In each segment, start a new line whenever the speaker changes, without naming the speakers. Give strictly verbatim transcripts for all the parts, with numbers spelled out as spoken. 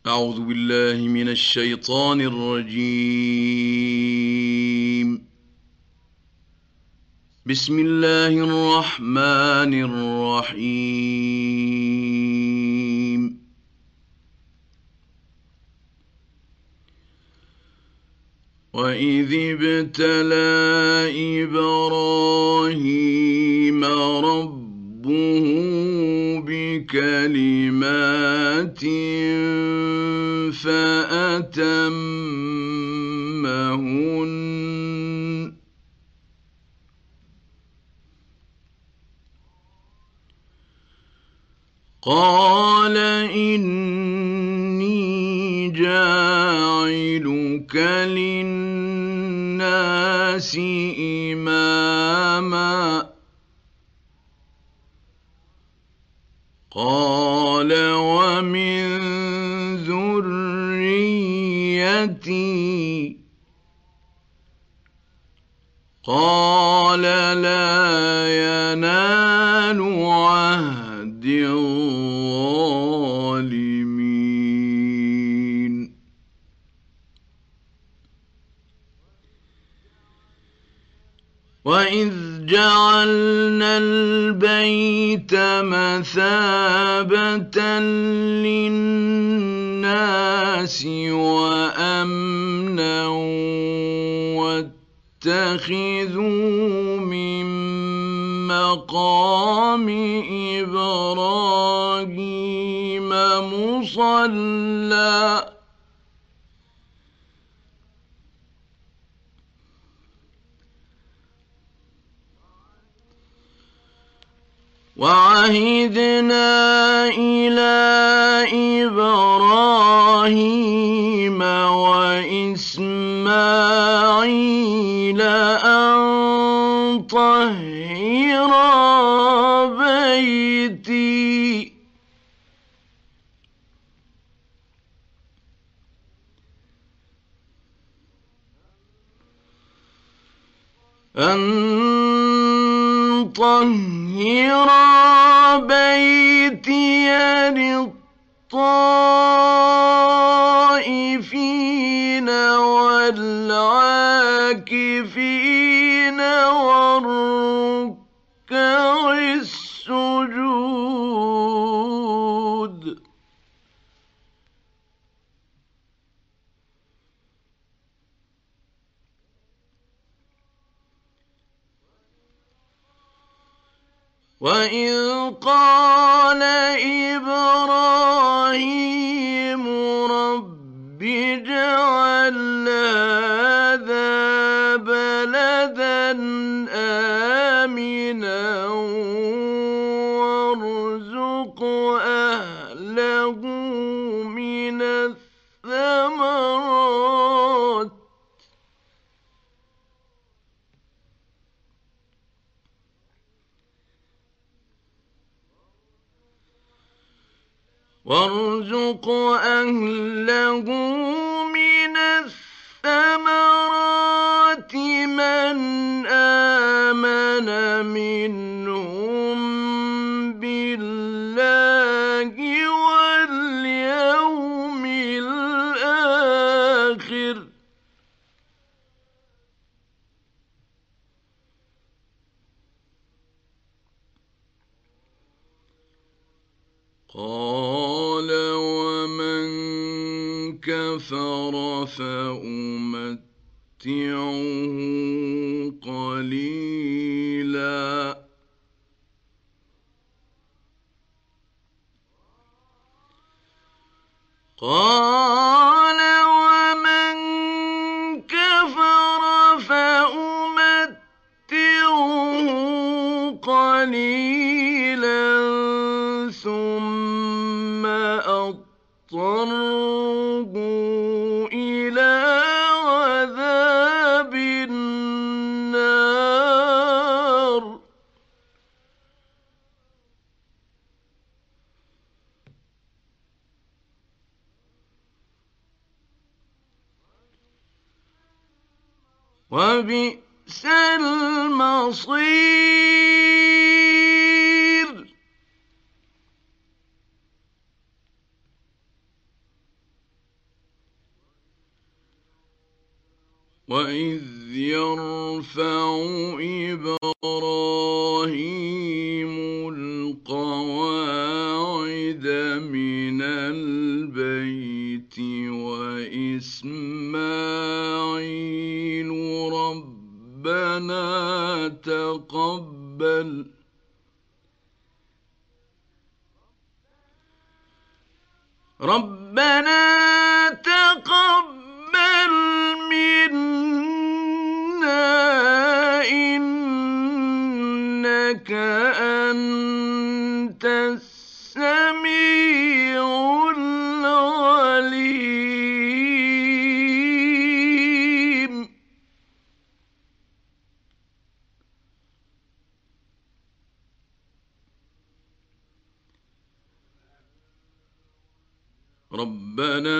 أعوذ بالله من الشيطان الرجيم. بسم الله الرحمن الرحيم. وإذ ابتلى إبراهيم ربه بكلمات فأتمهن قال إني جاعلك للناس إماما قال ومن ذريتي قال لا ينال عهد الظالمين. وإذ جعلنا البيت مثابة للناس وأمنا واتخذوا من مقام إبراهيم مصلى وعهدنا إلى إبراهيم وإسماعيل أن طهرا بيتي أن طهر بيتي للطائفين والعاكفين والركع السجود. وإذ قال إبراهيم رب اجعل هذا بلدا آمنا وارزق أهله من الثمرات وارزق أهله من الثمرات من آمن منهم بالله واليوم الآخر قال ومن كفر فأمتعه قليلا قال ومن كفر فأمتعه قليلا ثم أضطره إلى عذاب النار وبئس المصير. وإذ يرفع إبراهيم القواعد من البيت وإسماعيل ربنا تقبل ربنا تقبل منا إنك أنت السميع العليم ربنا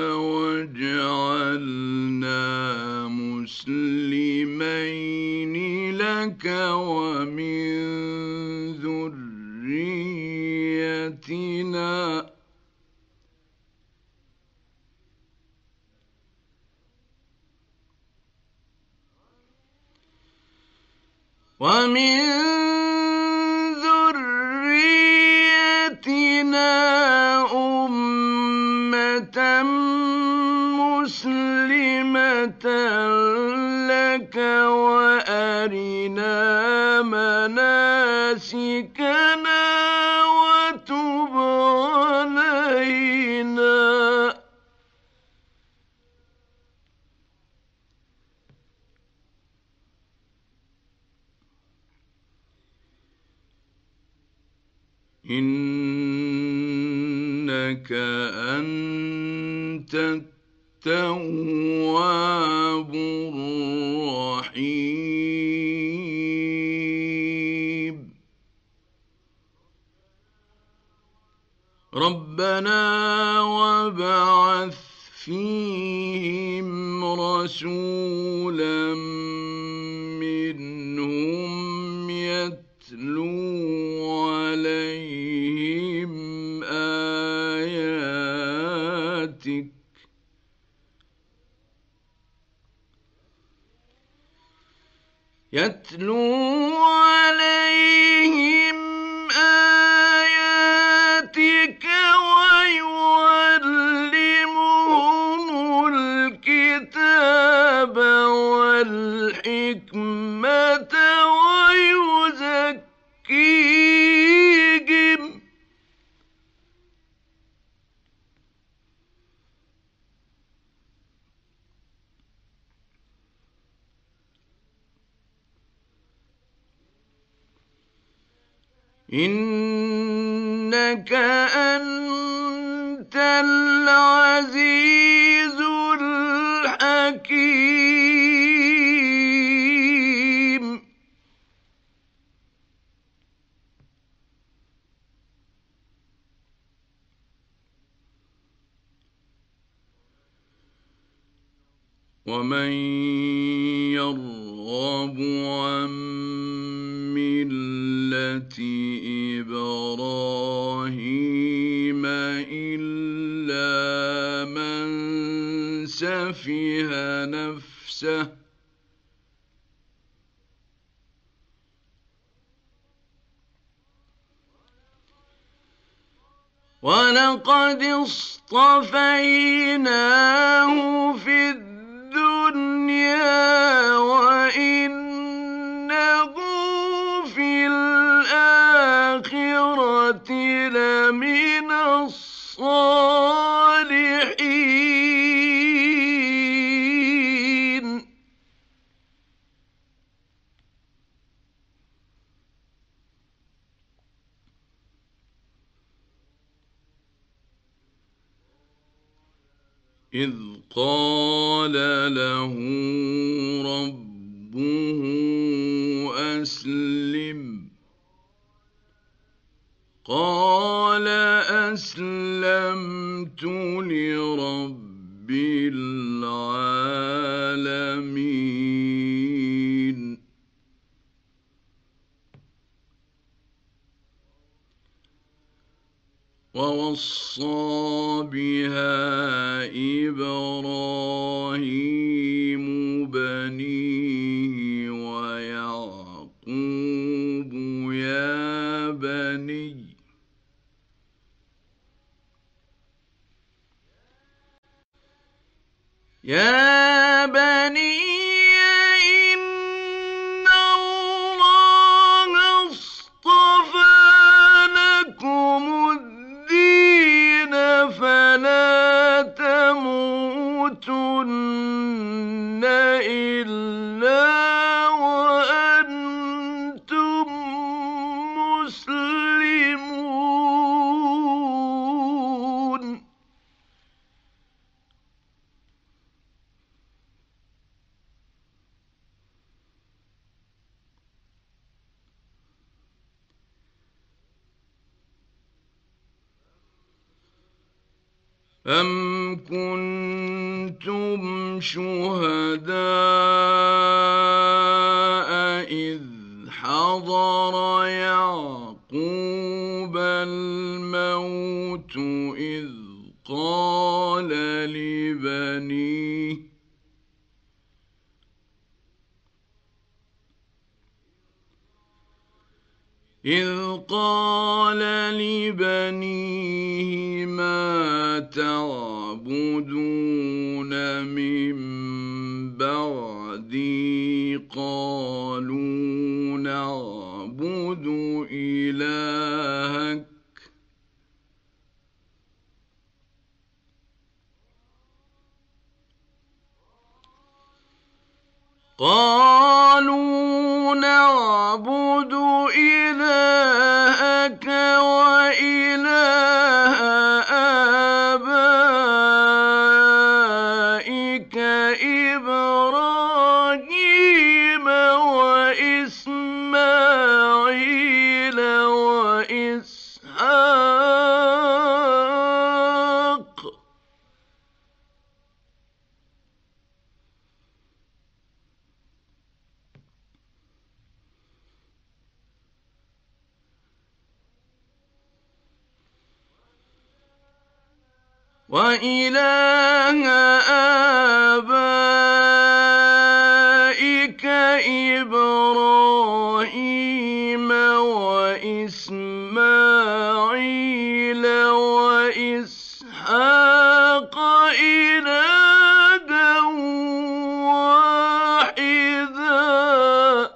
واجعلنا مسلمين لك ومن ذريتنا ومن ذريتنا أمة مسلمة لك وأرنا مناسكنا وتب علينا إنك أنت التواب الرحيم ربنا وابعث فيهم رسولا منهم يتلو عليهم آياتك يتلو عليهم آياتك ويعلمهم الكتاب والحكمة ويزكيهم إنك أنت العزيز الحكيم ومن يرغب عن ملة إبراهيم إلا من سفه نفسه ولقد اصطفيناه في الدنيا وإنه في الآخرة لمن الصالحين إذ قال له ربه أسلم قال أسلمت لرب العالمين ووصى بها إبراهيم يا بني إن الله اصطفى لكم الدين فلا تموتن إلا وأنتم مسلمون. أَمْ كُنتُمْ شُهَدَاءَ إِذْ حَضَرَ يَعْقُوبَ الْمَوْتُ إِذْ قَالَ لِبَنِيهِ إذ قال لبنيه ما تعبدون من بعدي قالوا نعبد إلهك قالوا نعبد إلهك وإله آبائك إبراهيم وإسماعيل وإسحاق وإله آبائك إبراهيم وإسماعيل وإسحاق إلها واحدا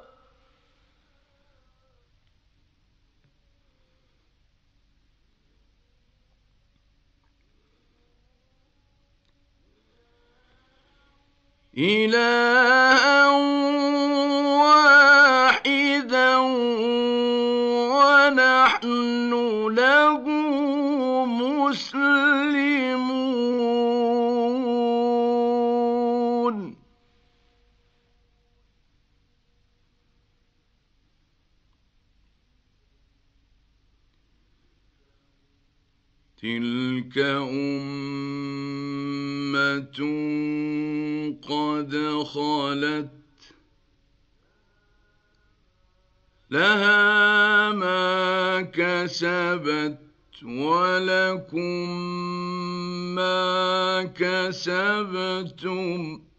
إلها واحدا ونحن له مسلمون. تلك أمة قد خلت لها ما كسبت ولكم ما كسبتم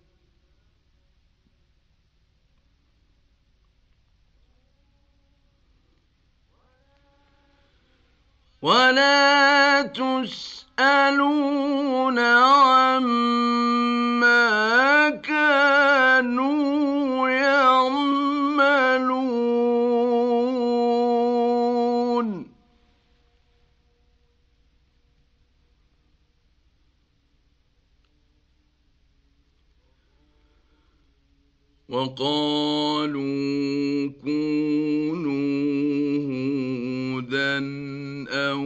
ولا تسألون عما كانوا يعملون. وقالوا كونوا هودا أو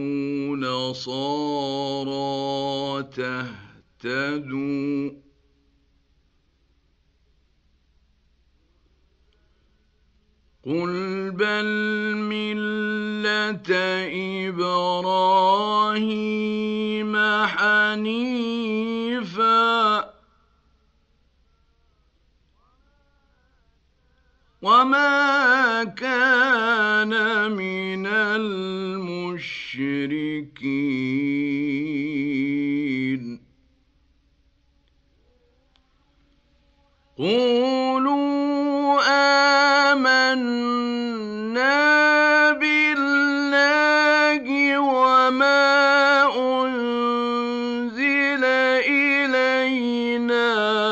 نصارى تهتدوا قل بل ملة إبراهيم حنيفا وما كان من المشركين. قولوا آمنا بالله وما أنزل إلينا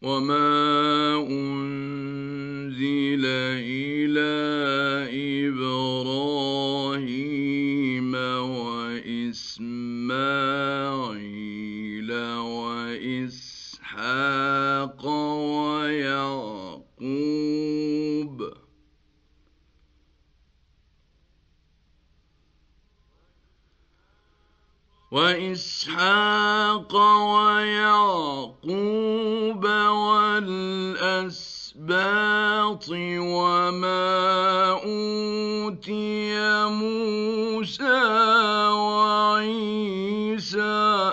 وما أنزل إلى إبراهيم وإسماعيل وإسحاق ويعقوب وإسحاق ويعقوب والأسباط وما أوتي موسى وعيسى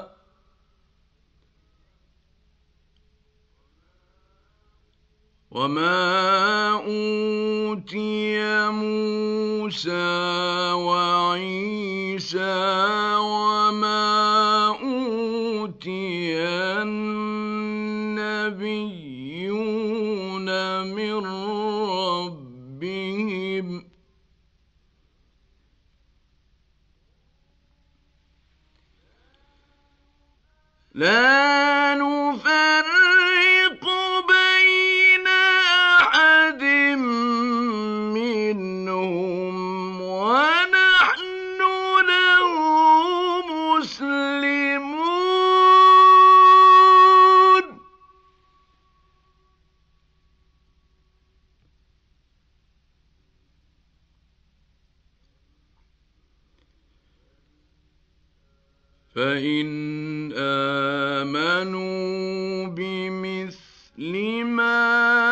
وما أوتي موسى وعيسى وما أوتي النبيون من ربهم لا نفرق بين أحد منهم ونحن له مسلمون فإن آمنوا بمثل ما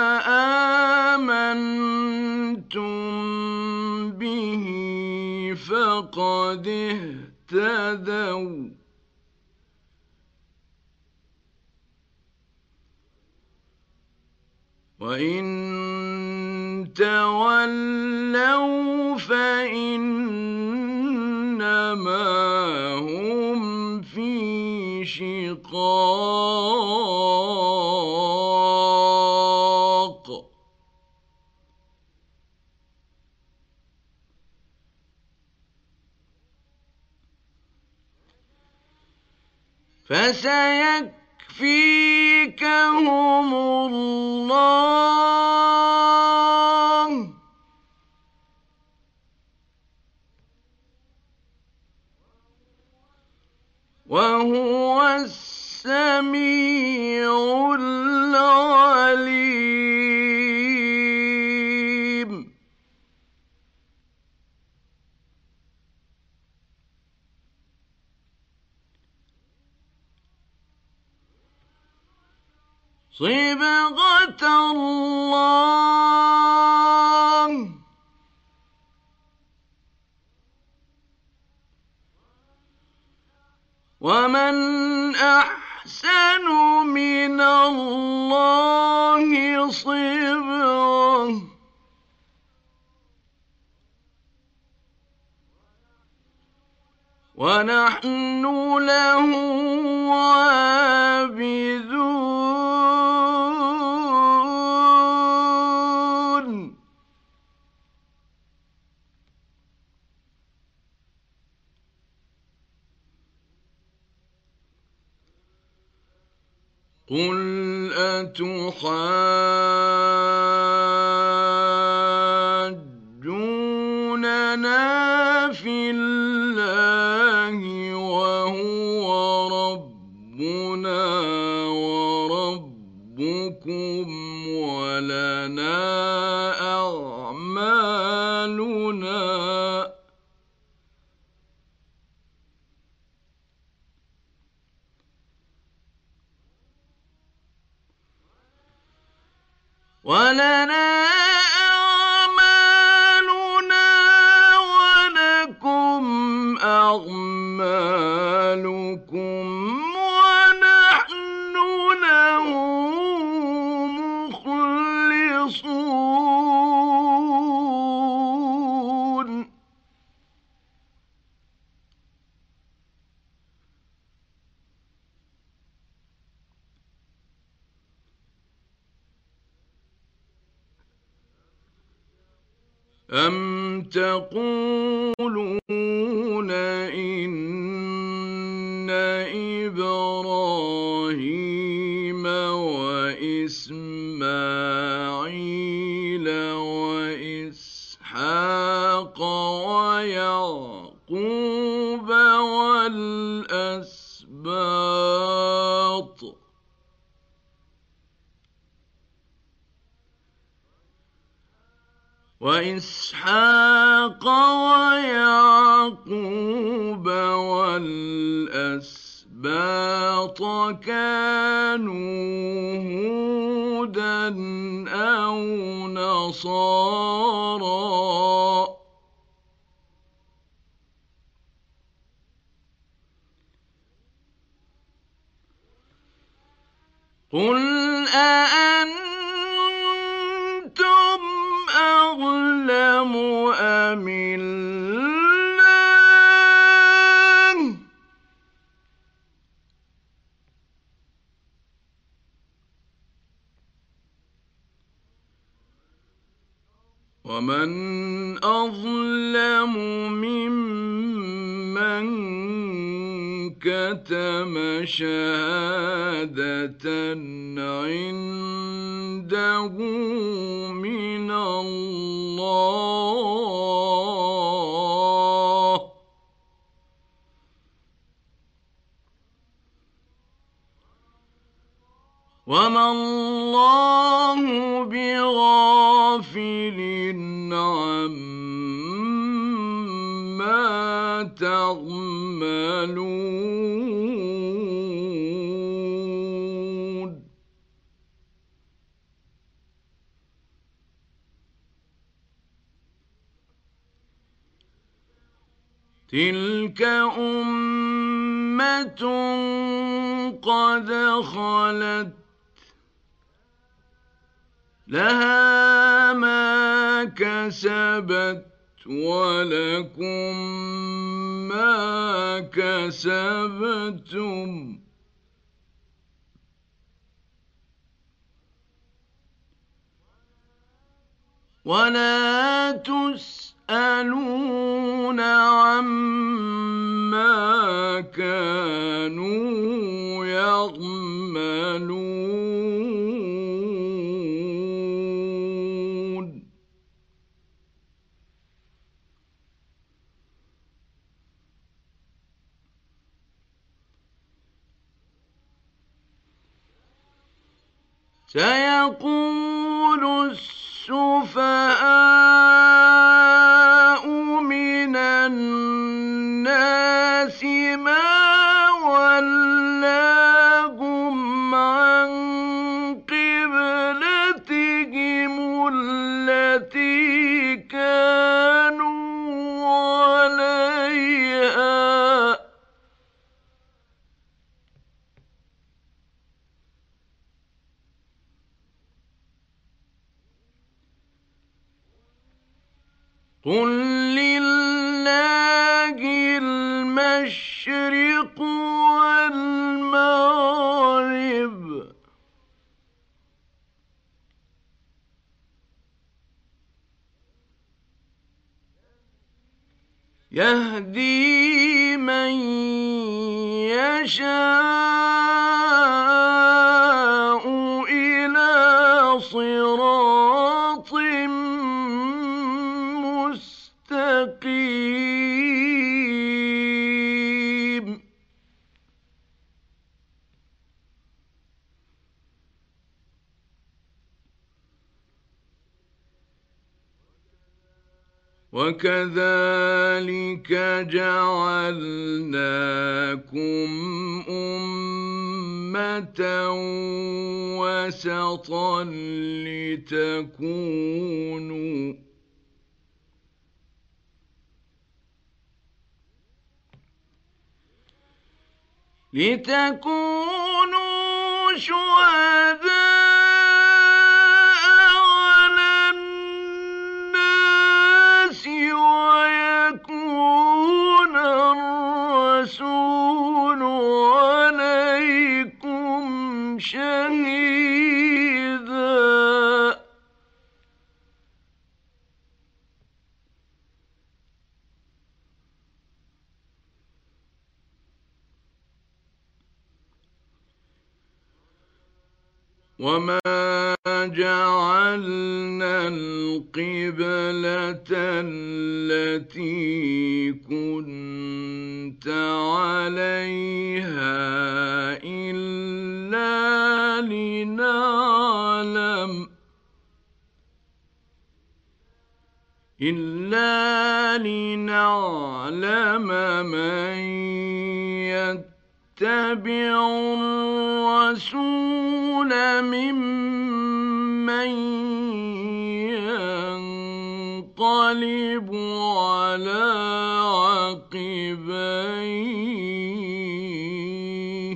آمنتم به فقد اهتدوا وإن تولوا فإنما هم في شقاق فسيكفيكهم الله وهو السميع العليم صبغة الله ومن أحسن من الله صبغة ونحن له عابدون قل أتحاجوننا في الله وهو ربنا وربكم ولنا أعمالنا ولنا أعمالنا ولكم أعمالكم ونحن له مخلصون أم تقولون إن إبراهيم وإسحاق وإسحاق ويعقوب والأسباط كانوا هودا أو نصارى قل أأنتم أعلم أم الله ومن أظلم ممن كتم شهادة عنده من الله وما الله بغافل عما تعملون تلك أمة قد خلت لها ما كسبت ولكم ما كسبتم ولا تسألون عما كانوا يعملون سيقول السفهاء من الناس ما ولاهم عن قبلتهم التي كانوا عليها قل لله المشرق والمغرب يهدي من يشاء إلى صراط مستقيم وكذلك جعلناكم أمة وسطا لتكونوا لتكونوا شهداء على الناس ويكون الرسول عليكم شهيدا وما جعلنا القبلة التي كنت عليها إلا لنعلم إلا لنعلم من يتبع الرسول ممن ينقلب على عقبيه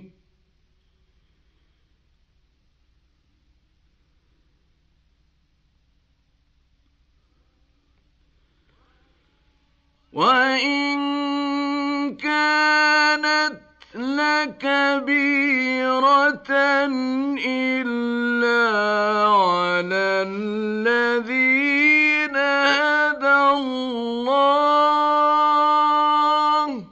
وإن كانت لكبيرة إلا على الذين هدى الله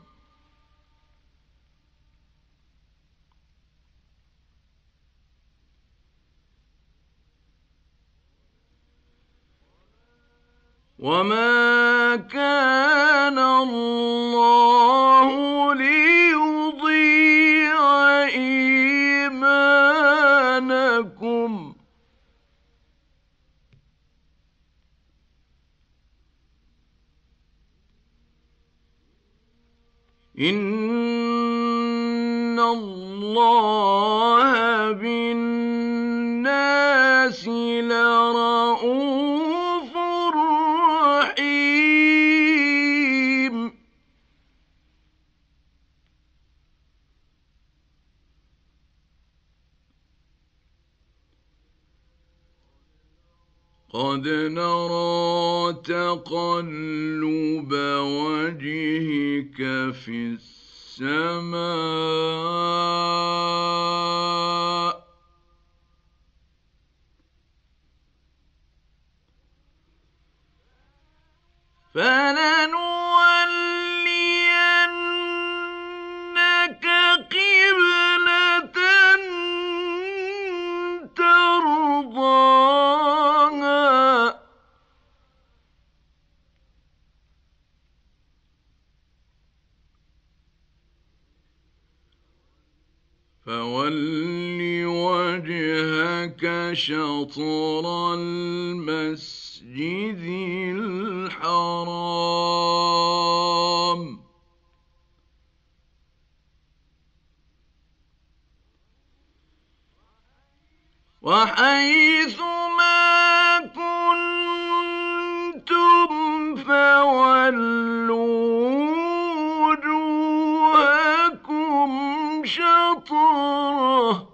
وما كان الله ليضيع إيمانكم إن الله بالناس لرءوف رحيم قد نرى تقلب وجهك في السماء فلنولينك قبلة ترضاها فول وجهك شطر المسجد الحرام وحيث ما كنتم فولوا وجوهكم شطره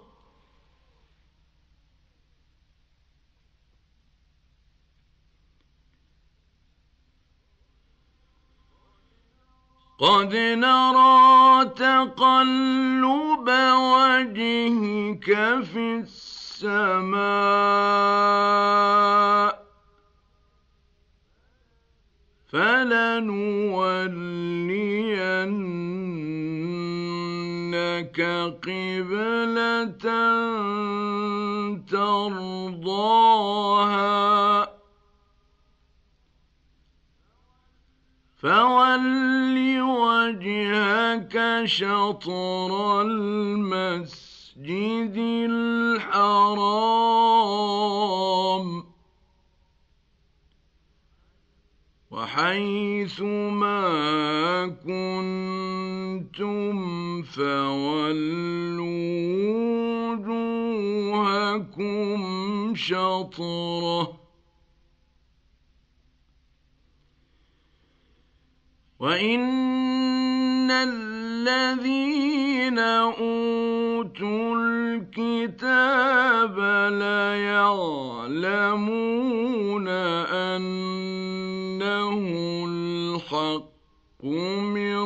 قد نرى تقلب وجهك في السماء فلنولينك قبلة ترضاها فول وجهك شطر المسجد الحرام وحيث ما كنتم فولوا وجوهكم شطره وإن الذين أوتوا الكتاب ليعلمون أنه الحق من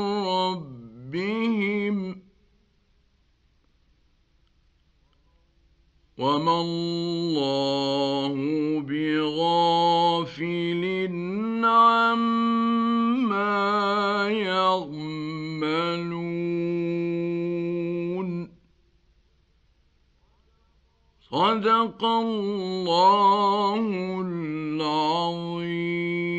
ربهم وما الله بغافل عما يعملون صدق الله العظيم.